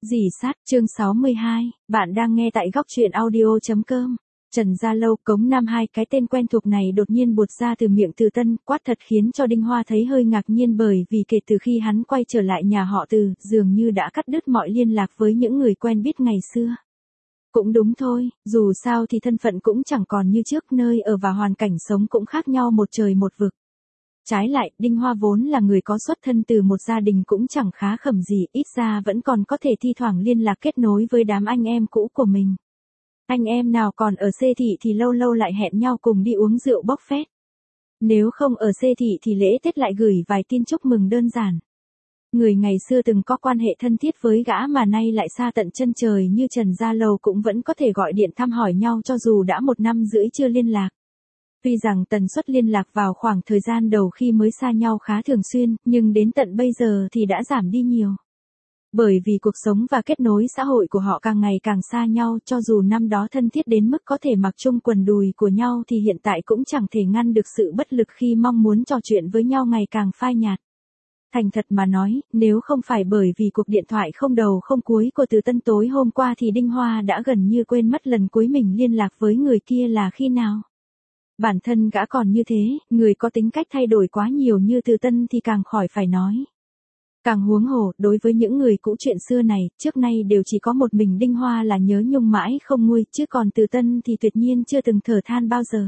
Dì sát, chương 62, bạn đang nghe tại góc truyện audio.com. Trần Gia Lâu, Cống Nam Hai, cái tên quen thuộc này đột nhiên buột ra từ miệng Từ Tân, quát thật khiến cho Đinh Hoa thấy hơi ngạc nhiên bởi vì kể từ khi hắn quay trở lại nhà họ Từ, dường như đã cắt đứt mọi liên lạc với những người quen biết ngày xưa. Cũng đúng thôi, dù sao thì thân phận cũng chẳng còn như trước, nơi ở và hoàn cảnh sống cũng khác nhau một trời một vực. Trái lại, Đinh Hoa vốn là người có xuất thân từ một gia đình cũng chẳng khá khẩm gì, ít ra vẫn còn có thể thi thoảng liên lạc kết nối với đám anh em cũ của mình. Anh em nào còn ở C thị thì lâu lâu lại hẹn nhau cùng đi uống rượu bốc phét. Nếu không ở C thị thì lễ Tết lại gửi vài tin chúc mừng đơn giản. Người ngày xưa từng có quan hệ thân thiết với gã mà nay lại xa tận chân trời như Trần Gia Lâu cũng vẫn có thể gọi điện thăm hỏi nhau cho dù đã 1 năm rưỡi chưa liên lạc. Tuy rằng tần suất liên lạc vào khoảng thời gian đầu khi mới xa nhau khá thường xuyên, nhưng đến tận bây giờ thì đã giảm đi nhiều. Bởi vì cuộc sống và kết nối xã hội của họ càng ngày càng xa nhau, cho dù năm đó thân thiết đến mức có thể mặc chung quần đùi của nhau thì hiện tại cũng chẳng thể ngăn được sự bất lực khi mong muốn trò chuyện với nhau ngày càng phai nhạt. Thành thật mà nói, nếu không phải bởi vì cuộc điện thoại không đầu không cuối của Từ Tân tối hôm qua thì Đinh Hoa đã gần như quên mất lần cuối mình liên lạc với người kia là khi nào. Bản thân gã còn như thế, người có tính cách thay đổi quá nhiều như Từ Tân thì càng khỏi phải nói. Càng huống hồ, đối với những người cũ chuyện xưa này, trước nay đều chỉ có một mình Đinh Hoa là nhớ nhung mãi không nguôi, chứ còn Từ Tân thì tuyệt nhiên chưa từng thở than bao giờ.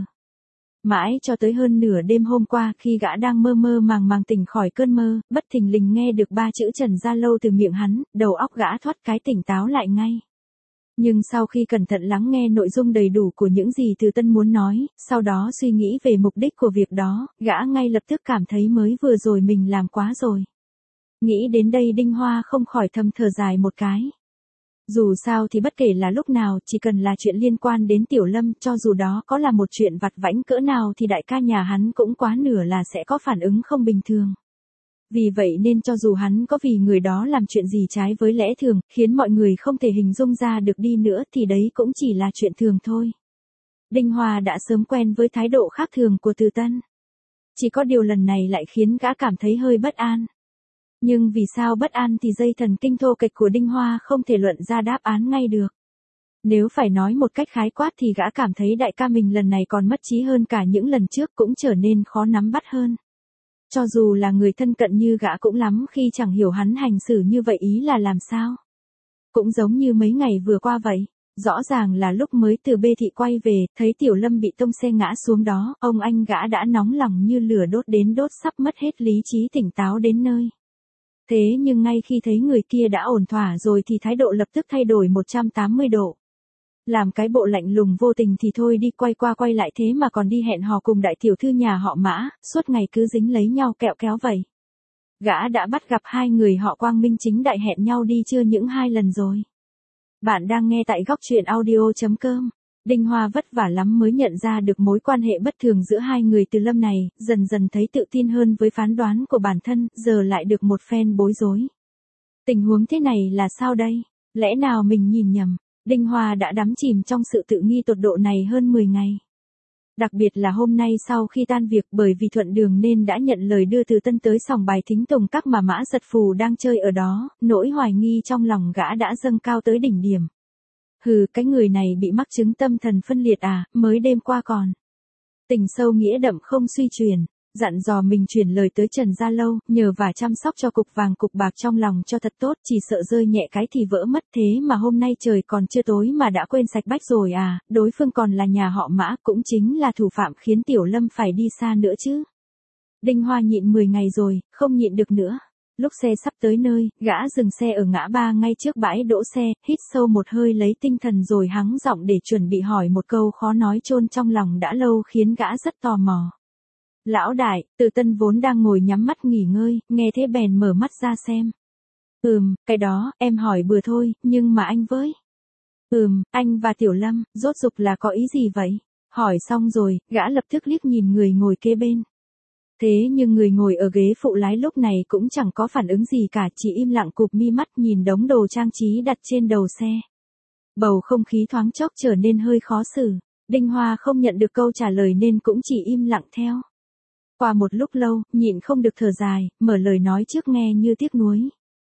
Mãi cho tới hơn nửa đêm hôm qua khi gã đang mơ mơ màng màng tỉnh khỏi cơn mơ, bất thình lình nghe được 3 chữ Trần Gia Lâu từ miệng hắn, đầu óc gã thoát cái tỉnh táo lại ngay. Nhưng sau khi cẩn thận lắng nghe nội dung đầy đủ của những gì Từ Tân muốn nói, sau đó suy nghĩ về mục đích của việc đó, gã ngay lập tức cảm thấy mới vừa rồi mình làm quá rồi. Nghĩ đến đây Đinh Hoa không khỏi thầm thở dài một cái. Dù sao thì bất kể là lúc nào, chỉ cần là chuyện liên quan đến Tiểu Lâm, cho dù đó có là một chuyện vặt vãnh cỡ nào thì đại ca nhà hắn cũng quá nửa là sẽ có phản ứng không bình thường. Vì vậy nên cho dù hắn có vì người đó làm chuyện gì trái với lẽ thường, khiến mọi người không thể hình dung ra được đi nữa thì đấy cũng chỉ là chuyện thường thôi. Đinh Hoa đã sớm quen với thái độ khác thường của Từ Tân. Chỉ có điều lần này lại khiến gã cảm thấy hơi bất an. Nhưng vì sao bất an thì dây thần kinh thô kệch của Đinh Hoa không thể luận ra đáp án ngay được. Nếu phải nói một cách khái quát thì gã cảm thấy đại ca mình lần này còn mất trí hơn cả những lần trước, cũng trở nên khó nắm bắt hơn. Cho dù là người thân cận như gã cũng lắm khi chẳng hiểu hắn hành xử như vậy ý là làm sao. Cũng giống như mấy ngày vừa qua vậy, rõ ràng là lúc mới từ B thị quay về, thấy Tiểu Lâm bị tông xe ngã xuống đó, ông anh gã đã nóng lòng như lửa đốt đến đốt sắp mất hết lý trí tỉnh táo đến nơi. Thế nhưng ngay khi thấy người kia đã ổn thỏa rồi thì thái độ lập tức thay đổi 180 độ. Làm cái bộ lạnh lùng vô tình thì thôi đi, quay qua quay lại thế mà còn đi hẹn hò cùng đại tiểu thư nhà họ Mã, suốt ngày cứ dính lấy nhau kẹo kéo vậy. Gã đã bắt gặp hai người họ quang minh chính đại hẹn nhau đi chưa những 2 lần rồi. Bạn đang nghe tại góc truyện audio.com. Đinh Hoa vất vả lắm mới nhận ra được mối quan hệ bất thường giữa hai người Từ Lâm này, dần dần thấy tự tin hơn với phán đoán của bản thân, giờ lại được một phen bối rối. Tình huống thế này là sao đây? Lẽ nào mình nhìn nhầm? Đinh Hoa đã đắm chìm trong sự tự nghi tột độ này hơn 10 ngày. Đặc biệt là hôm nay sau khi tan việc, bởi vì thuận đường nên đã nhận lời đưa Từ Tân tới sòng bài thính tùng các mà Mã Giật Phù đang chơi ở đó, nỗi hoài nghi trong lòng gã đã dâng cao tới đỉnh điểm. Hừ, cái người này bị mắc chứng tâm thần phân liệt à, mới đêm qua còn tình sâu nghĩa đậm không suy truyền, dặn dò mình truyền lời tới Trần Gia Lâu, nhờ và chăm sóc cho cục vàng cục bạc trong lòng cho thật tốt, chỉ sợ rơi nhẹ cái thì vỡ mất. Thế mà hôm nay trời còn chưa tối mà đã quên sạch bách rồi à, đối phương còn là nhà họ Mã, cũng chính là thủ phạm khiến Tiểu Lâm phải đi xa nữa chứ. Đinh Hoa nhịn 10 ngày rồi, không nhịn được nữa. Lúc xe sắp tới nơi, gã dừng xe ở ngã ba ngay trước bãi đỗ xe, hít sâu một hơi lấy tinh thần rồi hắng giọng để chuẩn bị hỏi một câu khó nói chôn trong lòng đã lâu khiến gã rất tò mò. Lão đại, Từ Tân vốn đang ngồi nhắm mắt nghỉ ngơi, nghe thế bèn mở mắt ra xem. Cái đó, em hỏi bừa thôi, nhưng mà anh với. Anh và Tiểu Lâm, rốt rục là có ý gì vậy? Hỏi xong rồi, gã lập tức liếc nhìn người ngồi kế bên. Thế nhưng người ngồi ở ghế phụ lái lúc này cũng chẳng có phản ứng gì cả, chỉ im lặng cụp mi mắt nhìn đống đồ trang trí đặt trên đầu xe. Bầu không khí thoáng chốc trở nên hơi khó xử. Đinh Hoa không nhận được câu trả lời nên cũng chỉ im lặng theo. Qua một lúc lâu, nhịn không được thở dài, mở lời nói trước nghe như tiếc nuối.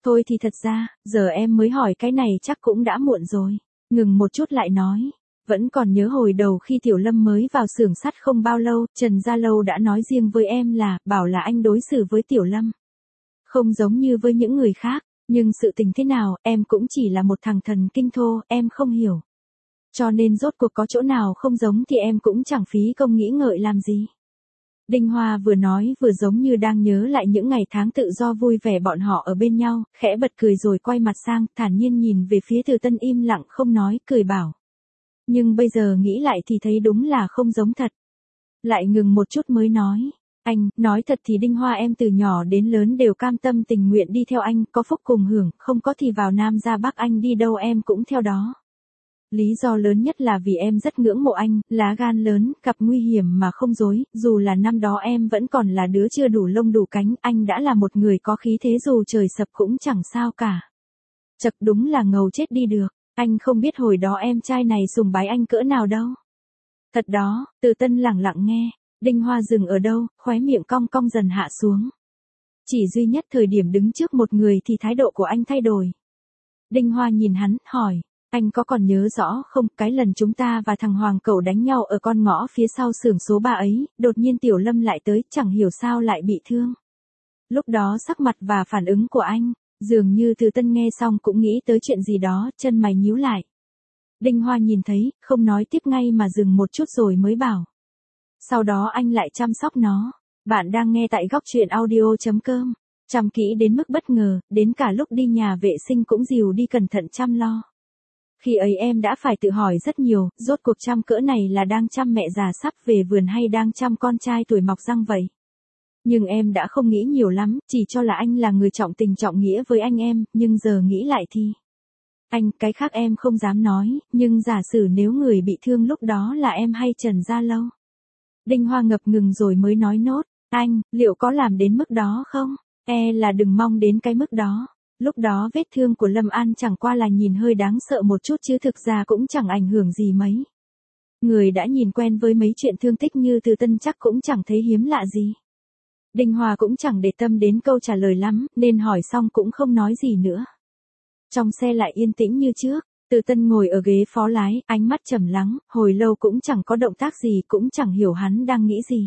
Thôi thì thật ra, giờ em mới hỏi cái này chắc cũng đã muộn rồi. Ngừng một chút lại nói. Vẫn còn nhớ hồi đầu khi Tiểu Lâm mới vào xưởng sắt không bao lâu, Trần Gia Lâu đã nói riêng với em là, bảo là anh đối xử với Tiểu Lâm không giống như với những người khác, nhưng sự tình thế nào, em cũng chỉ là một thằng thần kinh thô, em không hiểu. Cho nên rốt cuộc có chỗ nào không giống thì em cũng chẳng phí công nghĩ ngợi làm gì. Đinh Hoa vừa nói vừa giống như đang nhớ lại những ngày tháng tự do vui vẻ bọn họ ở bên nhau, khẽ bật cười rồi quay mặt sang, thản nhiên nhìn về phía Từ Tân im lặng không nói, cười bảo. Nhưng bây giờ nghĩ lại thì thấy đúng là không giống thật. Lại ngừng một chút mới nói. Anh, nói thật thì Đinh Hoa em từ nhỏ đến lớn đều cam tâm tình nguyện đi theo anh, có phúc cùng hưởng, không có thì vào Nam ra Bắc anh đi đâu em cũng theo đó. Lý do lớn nhất là vì em rất ngưỡng mộ anh, lá gan lớn, gặp nguy hiểm mà không dối, dù là năm đó em vẫn còn là đứa chưa đủ lông đủ cánh, anh đã là một người có khí thế dù trời sập cũng chẳng sao cả. Chật đúng là ngầu chết đi được, anh không biết hồi đó em trai này sùng bái anh cỡ nào đâu. Thật đó, Từ Tân lẳng lặng nghe. Đinh Hoa dừng ở đâu, khóe miệng cong cong dần hạ xuống. Chỉ duy nhất thời điểm đứng trước một người thì thái độ của anh thay đổi. Đinh Hoa nhìn hắn, hỏi, anh có còn nhớ rõ không, cái lần chúng ta và thằng Hoàng Cẩu đánh nhau ở con ngõ phía sau xưởng số 3 ấy, đột nhiên Tiểu Lâm lại tới, chẳng hiểu sao lại bị thương. Lúc đó sắc mặt và phản ứng của anh, dường như Từ Tân nghe xong cũng nghĩ tới chuyện gì đó, chân mày nhíu lại. Đinh Hoa nhìn thấy, không nói tiếp ngay mà dừng một chút rồi mới bảo. Sau đó anh lại chăm sóc nó. Bạn đang nghe tại góc truyện audio.com. Chăm kỹ đến mức bất ngờ, đến cả lúc đi nhà vệ sinh cũng dìu đi cẩn thận chăm lo. Khi ấy em đã phải tự hỏi rất nhiều, rốt cuộc chăm cỡ này là đang chăm mẹ già sắp về vườn hay đang chăm con trai tuổi mọc răng vậy. Nhưng em đã không nghĩ nhiều lắm, chỉ cho là anh là người trọng tình trọng nghĩa với anh em, nhưng giờ nghĩ lại thì. Anh, cái khác em không dám nói, nhưng giả sử nếu người bị thương lúc đó là em hay Trần Gia Lâu. Đinh Hoa ngập ngừng rồi mới nói nốt, anh, liệu có làm đến mức đó không? Là đừng mong đến cái mức đó. Lúc đó vết thương của Lâm An chẳng qua là nhìn hơi đáng sợ một chút chứ thực ra cũng chẳng ảnh hưởng gì mấy. Người đã nhìn quen với mấy chuyện thương tích như Từ Tân chắc cũng chẳng thấy hiếm lạ gì. Đinh Hoa cũng chẳng để tâm đến câu trả lời lắm, nên hỏi xong cũng không nói gì nữa. Trong xe lại yên tĩnh như trước. Từ Tân ngồi ở ghế phó lái, ánh mắt trầm lắng, hồi lâu cũng chẳng có động tác gì, cũng chẳng hiểu hắn đang nghĩ gì.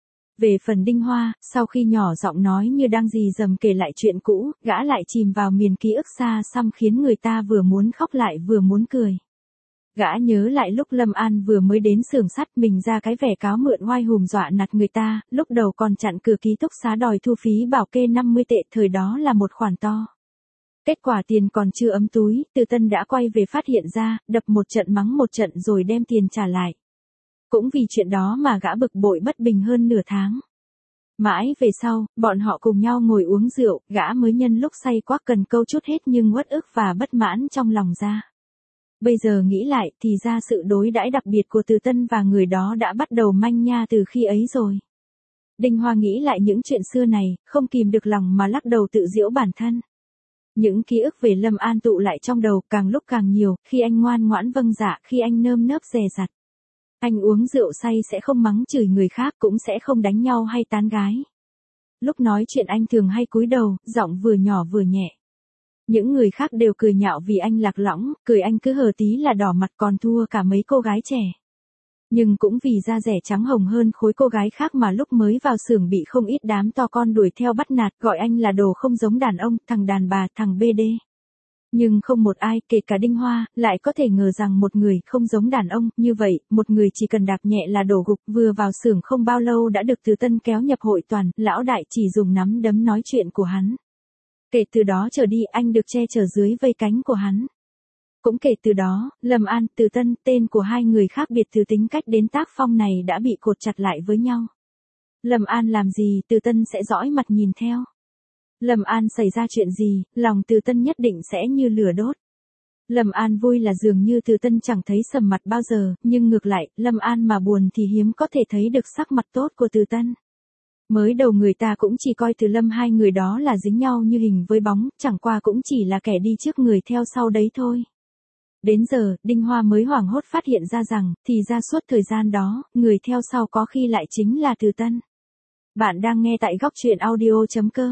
Về phần Đinh Hoa, sau khi nhỏ giọng nói như đang dì dầm kể lại chuyện cũ, gã lại chìm vào miền ký ức xa xăm khiến người ta vừa muốn khóc lại vừa muốn cười. Gã nhớ lại lúc Lâm An vừa mới đến xưởng sắt mình ra cái vẻ cáo mượn oai hùm dọa nạt người ta, lúc đầu còn chặn cửa ký túc xá đòi thu phí bảo kê 50 tệ, thời đó là một khoản to. Kết quả tiền còn chưa ấm túi, Từ Tân đã quay về phát hiện ra, đập một trận mắng một trận rồi đem tiền trả lại. Cũng vì chuyện đó mà gã bực bội bất bình hơn nửa tháng. Mãi về sau, bọn họ cùng nhau ngồi uống rượu, gã mới nhân lúc say quá cần câu chút hết nhưng uất ức và bất mãn trong lòng ra. Bây giờ nghĩ lại thì ra sự đối đãi đặc biệt của Từ Tân và người đó đã bắt đầu manh nha từ khi ấy rồi. Đinh Hoa nghĩ lại những chuyện xưa này, không kìm được lòng mà lắc đầu tự giễu bản thân. Những ký ức về Lâm An tụ lại trong đầu càng lúc càng nhiều, khi anh ngoan ngoãn vâng dạ, khi anh nơm nớp dè dặt. Anh uống rượu say sẽ không mắng chửi người khác, cũng sẽ không đánh nhau hay tán gái. Lúc nói chuyện anh thường hay cúi đầu, giọng vừa nhỏ vừa nhẹ. Những người khác đều cười nhạo vì anh lạc lõng, cười anh cứ hờ tí là đỏ mặt còn thua cả mấy cô gái trẻ. Nhưng cũng vì da rẻ trắng hồng hơn khối cô gái khác mà lúc mới vào xưởng bị không ít đám to con đuổi theo bắt nạt, gọi anh là đồ không giống đàn ông, thằng đàn bà, thằng BD. Nhưng không một ai, kể cả Đinh Hoa, lại có thể ngờ rằng một người không giống đàn ông, như vậy, một người chỉ cần đạp nhẹ là đổ gục, vừa vào xưởng không bao lâu đã được Từ Tân kéo nhập hội toàn, lão đại chỉ dùng nắm đấm nói chuyện của hắn. Kể từ đó trở đi anh được che chở dưới vây cánh của hắn. Cũng kể từ đó, Lâm An, Từ Tân, tên của hai người khác biệt từ tính cách đến tác phong này đã bị cột chặt lại với nhau. Lâm An làm gì, Từ Tân sẽ dõi mặt nhìn theo. Lâm An xảy ra chuyện gì, lòng Từ Tân nhất định sẽ như lửa đốt. Lâm An vui là dường như Từ Tân chẳng thấy sầm mặt bao giờ, nhưng ngược lại, Lâm An mà buồn thì hiếm có thể thấy được sắc mặt tốt của Từ Tân. Mới đầu người ta cũng chỉ coi Từ Lâm hai người đó là dính nhau như hình với bóng, chẳng qua cũng chỉ là kẻ đi trước người theo sau đấy thôi. Đến giờ, Đinh Hoa mới hoảng hốt phát hiện ra rằng, thì ra suốt thời gian đó, người theo sau có khi lại chính là Từ Tân. Bạn đang nghe tại góc truyện audio.com.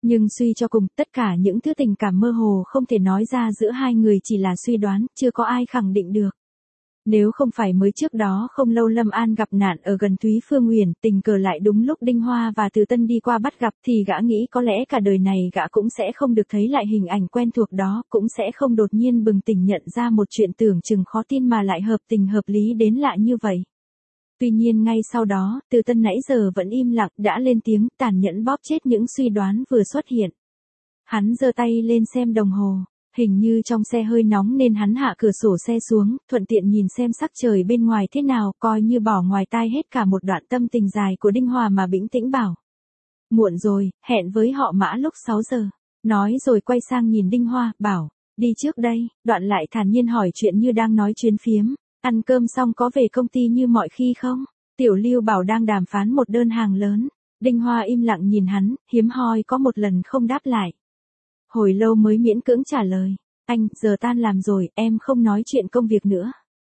Nhưng suy cho cùng, tất cả những thứ tình cảm mơ hồ không thể nói ra giữa hai người chỉ là suy đoán, chưa có ai khẳng định được. Nếu không phải mới trước đó không lâu Lâm An gặp nạn ở gần Thúy Phương Uyển, tình cờ lại đúng lúc Đinh Hoa và Từ Tân đi qua bắt gặp thì gã nghĩ có lẽ cả đời này gã cũng sẽ không được thấy lại hình ảnh quen thuộc đó, cũng sẽ không đột nhiên bừng tỉnh nhận ra một chuyện tưởng chừng khó tin mà lại hợp tình hợp lý đến lạ như vậy. Tuy nhiên ngay sau đó, Từ Tân nãy giờ vẫn im lặng, đã lên tiếng tàn nhẫn bóp chết những suy đoán vừa xuất hiện. Hắn giơ tay lên xem đồng hồ. Hình như trong xe hơi nóng nên hắn hạ cửa sổ xe xuống, thuận tiện nhìn xem sắc trời bên ngoài thế nào, coi như bỏ ngoài tai hết cả một đoạn tâm tình dài của Đinh Hoa mà bĩnh tĩnh bảo. Muộn rồi, hẹn với họ Mã lúc 6 giờ. Nói rồi quay sang nhìn Đinh Hoa, bảo, đi trước đây, đoạn lại thản nhiên hỏi chuyện như đang nói chuyến phiếm, ăn cơm xong có về công ty như mọi khi không? Tiểu Lưu bảo đang đàm phán một đơn hàng lớn. Đinh Hoa im lặng nhìn hắn, hiếm hoi có một lần không đáp lại. Hồi lâu mới miễn cưỡng trả lời, anh, giờ tan làm rồi, em không nói chuyện công việc nữa.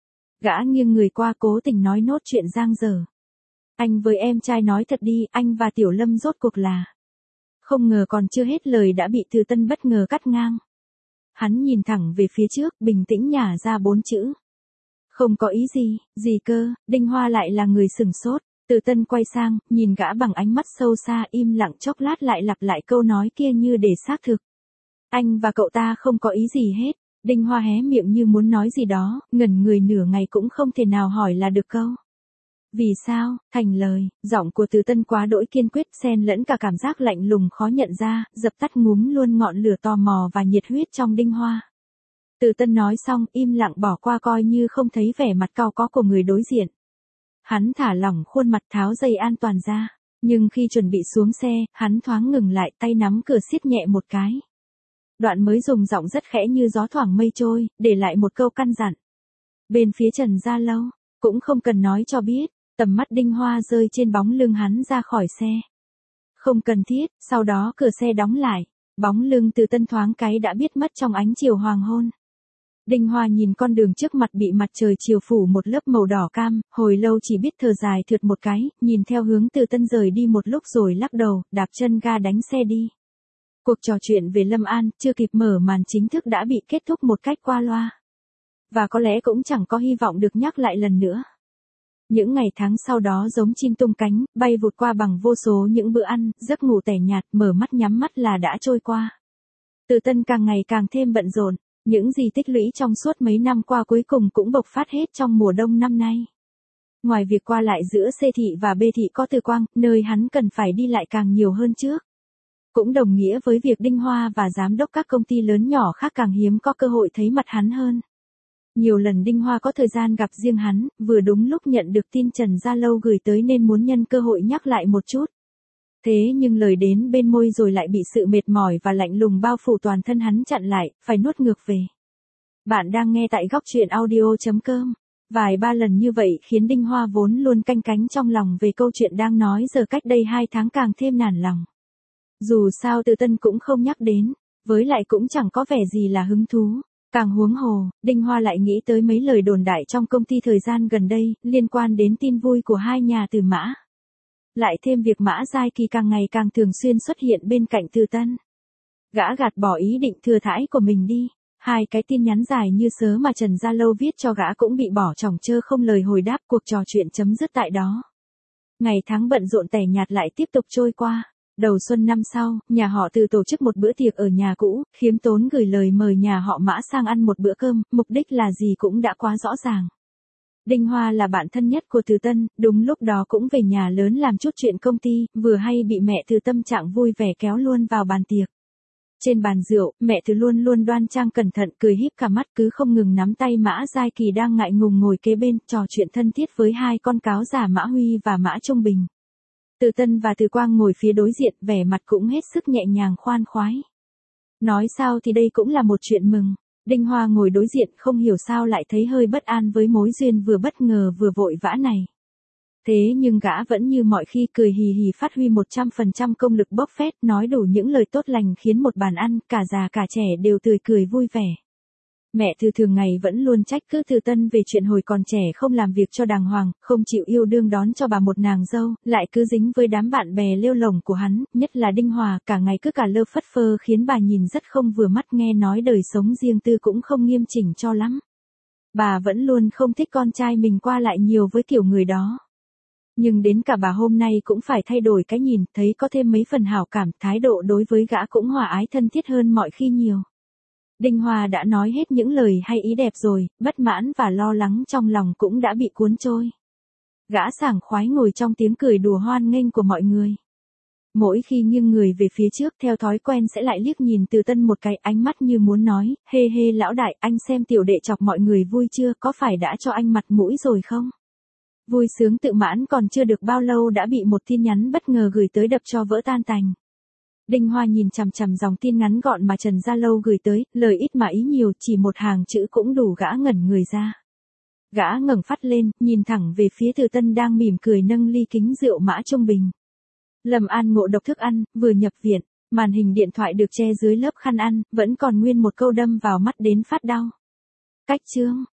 Gã nghiêng người qua cố tình nói nốt chuyện giang dở. Anh với em trai nói thật đi, anh và Tiểu Lâm rốt cuộc là. Không ngờ còn chưa hết lời đã bị Từ Tân bất ngờ cắt ngang. Hắn nhìn thẳng về phía trước, bình tĩnh nhả ra 4 chữ. Không có ý gì cơ, Đinh Hoa lại là người sửng sốt. Từ Tân quay sang, nhìn gã bằng ánh mắt sâu xa, im lặng chốc lát lại lặp lại câu nói kia như để xác thực. Anh và cậu ta không có ý gì hết. Đinh Hoa hé miệng như muốn nói gì đó, ngẩn người nửa ngày cũng không thể nào hỏi là được câu. Vì sao? Thành lời, giọng của Từ Tân quá đỗi kiên quyết, xen lẫn cả cảm giác lạnh lùng khó nhận ra, dập tắt ngúm luôn ngọn lửa tò mò và nhiệt huyết trong Đinh Hoa. Từ Tân nói xong, im lặng bỏ qua coi như không thấy vẻ mặt cau có của người đối diện. Hắn thả lỏng khuôn mặt tháo dây an toàn ra, nhưng khi chuẩn bị xuống xe, hắn thoáng ngừng lại, tay nắm cửa siết nhẹ một cái. Đoạn mới dùng giọng rất khẽ như gió thoảng mây trôi, để lại một câu căn dặn. Bên phía Trần Gia Lâu, cũng không cần nói cho biết, tầm mắt Đinh Hoa rơi trên bóng lưng hắn ra khỏi xe. Không cần thiết, sau đó cửa xe đóng lại, bóng lưng Từ Tân thoáng cái đã biết mất trong ánh chiều hoàng hôn. Đinh Hoa nhìn con đường trước mặt bị mặt trời chiều phủ một lớp màu đỏ cam, hồi lâu chỉ biết thở dài thượt một cái, nhìn theo hướng Từ Tân rời đi một lúc rồi lắc đầu, đạp chân ga đánh xe đi. Cuộc trò chuyện về Lâm An, chưa kịp mở màn chính thức đã bị kết thúc một cách qua loa. Và có lẽ cũng chẳng có hy vọng được nhắc lại lần nữa. Những ngày tháng sau đó giống chim tung cánh, bay vụt qua bằng vô số những bữa ăn, giấc ngủ tẻ nhạt, mở mắt nhắm mắt là đã trôi qua. Từ Tân càng ngày càng thêm bận rộn, những gì tích lũy trong suốt mấy năm qua cuối cùng cũng bộc phát hết trong mùa đông năm nay. Ngoài việc qua lại giữa C thị và B thị có Từ Quang, nơi hắn cần phải đi lại càng nhiều hơn trước. Cũng đồng nghĩa với việc Đinh Hoa và giám đốc các công ty lớn nhỏ khác càng hiếm có cơ hội thấy mặt hắn hơn. Nhiều lần Đinh Hoa có thời gian gặp riêng hắn, vừa đúng lúc nhận được tin Trần Gia Lâu gửi tới nên muốn nhân cơ hội nhắc lại một chút. Thế nhưng lời đến bên môi rồi lại bị sự mệt mỏi và lạnh lùng bao phủ toàn thân hắn chặn lại, phải nuốt ngược về. Bạn đang nghe tại góc truyện audio.com. Vài ba lần như vậy khiến Đinh Hoa vốn luôn canh cánh trong lòng về câu chuyện đang nói giờ cách đây 2 tháng càng thêm nản lòng. Dù sao Từ Tân cũng không nhắc đến, với lại cũng chẳng có vẻ gì là hứng thú. Càng huống hồ, Đinh Hoa lại nghĩ tới mấy lời đồn đại trong công ty thời gian gần đây, liên quan đến tin vui của hai nhà Từ Mã. Lại thêm việc Mã Giai Kỳ càng ngày càng thường xuyên xuất hiện bên cạnh Từ Tân. Gã gạt bỏ ý định thừa thãi của mình đi. 2 cái tin nhắn dài như sớ mà Trần Gia Lâu viết cho gã cũng bị bỏ trỏng trơ không lời hồi đáp, cuộc trò chuyện chấm dứt tại đó. Ngày tháng bận rộn tẻ nhạt lại tiếp tục trôi qua. Đầu xuân năm sau, nhà họ Từ tổ chức một bữa tiệc ở nhà cũ, khiêm tốn gửi lời mời nhà họ Mã sang ăn một bữa cơm, mục đích là gì cũng đã quá rõ ràng. Đinh Hoa là bạn thân nhất của Từ Tân, đúng lúc đó cũng về nhà lớn làm chút chuyện công ty, vừa hay bị mẹ Từ tâm trạng vui vẻ kéo luôn vào bàn tiệc. Trên bàn rượu, mẹ Từ luôn luôn đoan trang cẩn thận, cười híp cả mắt cứ không ngừng nắm tay Mã Giai Kỳ đang ngại ngùng ngồi kế bên, trò chuyện thân thiết với 2 con cáo già Mã Huy và Mã Trung Bình. Từ Tân và Từ Quang ngồi phía đối diện, vẻ mặt cũng hết sức nhẹ nhàng khoan khoái. Nói sao thì đây cũng là một chuyện mừng. Đinh Hoa ngồi đối diện không hiểu sao lại thấy hơi bất an với mối duyên vừa bất ngờ vừa vội vã này. Thế nhưng gã vẫn như mọi khi cười hì hì phát huy 100% công lực bốc phét, nói đủ những lời tốt lành khiến một bàn ăn, cả già cả trẻ đều tươi cười vui vẻ. Mẹ Từ thường ngày vẫn luôn trách cứ Từ Tân về chuyện hồi còn trẻ không làm việc cho đàng hoàng, không chịu yêu đương đón cho bà một nàng dâu, lại cứ dính với đám bạn bè lêu lổng của hắn, nhất là Đinh Hòa, cả ngày cứ cả lơ phất phơ khiến bà nhìn rất không vừa mắt, nghe nói đời sống riêng tư cũng không nghiêm chỉnh cho lắm. Bà vẫn luôn không thích con trai mình qua lại nhiều với kiểu người đó. Nhưng đến cả bà hôm nay cũng phải thay đổi cái nhìn, thấy có thêm mấy phần hảo cảm, thái độ đối với gã cũng hòa ái thân thiết hơn mọi khi nhiều. Đinh Hòa đã nói hết những lời hay ý đẹp rồi, bất mãn và lo lắng trong lòng cũng đã bị cuốn trôi. Gã sảng khoái ngồi trong tiếng cười đùa hoan nghênh của mọi người. Mỗi khi nghiêng người về phía trước theo thói quen sẽ lại liếc nhìn Từ Tân một cái, ánh mắt như muốn nói, hê hê lão đại, anh xem tiểu đệ chọc mọi người vui chưa, có phải đã cho anh mặt mũi rồi không? Vui sướng tự mãn còn chưa được bao lâu đã bị một tin nhắn bất ngờ gửi tới đập cho vỡ tan tành. Đinh Hoa nhìn chằm chằm dòng tin ngắn gọn mà Trần Gia Lâu gửi tới, lời ít mà ý nhiều, chỉ một hàng chữ cũng đủ gã ngẩn người ra. Gã ngẩng phát lên, nhìn thẳng về phía Từ Tân đang mỉm cười nâng ly kính rượu mã trung bình. Lâm An ngộ độc thức ăn, vừa nhập viện, màn hình điện thoại được che dưới lớp khăn ăn, vẫn còn nguyên một câu đâm vào mắt đến phát đau. Cách chương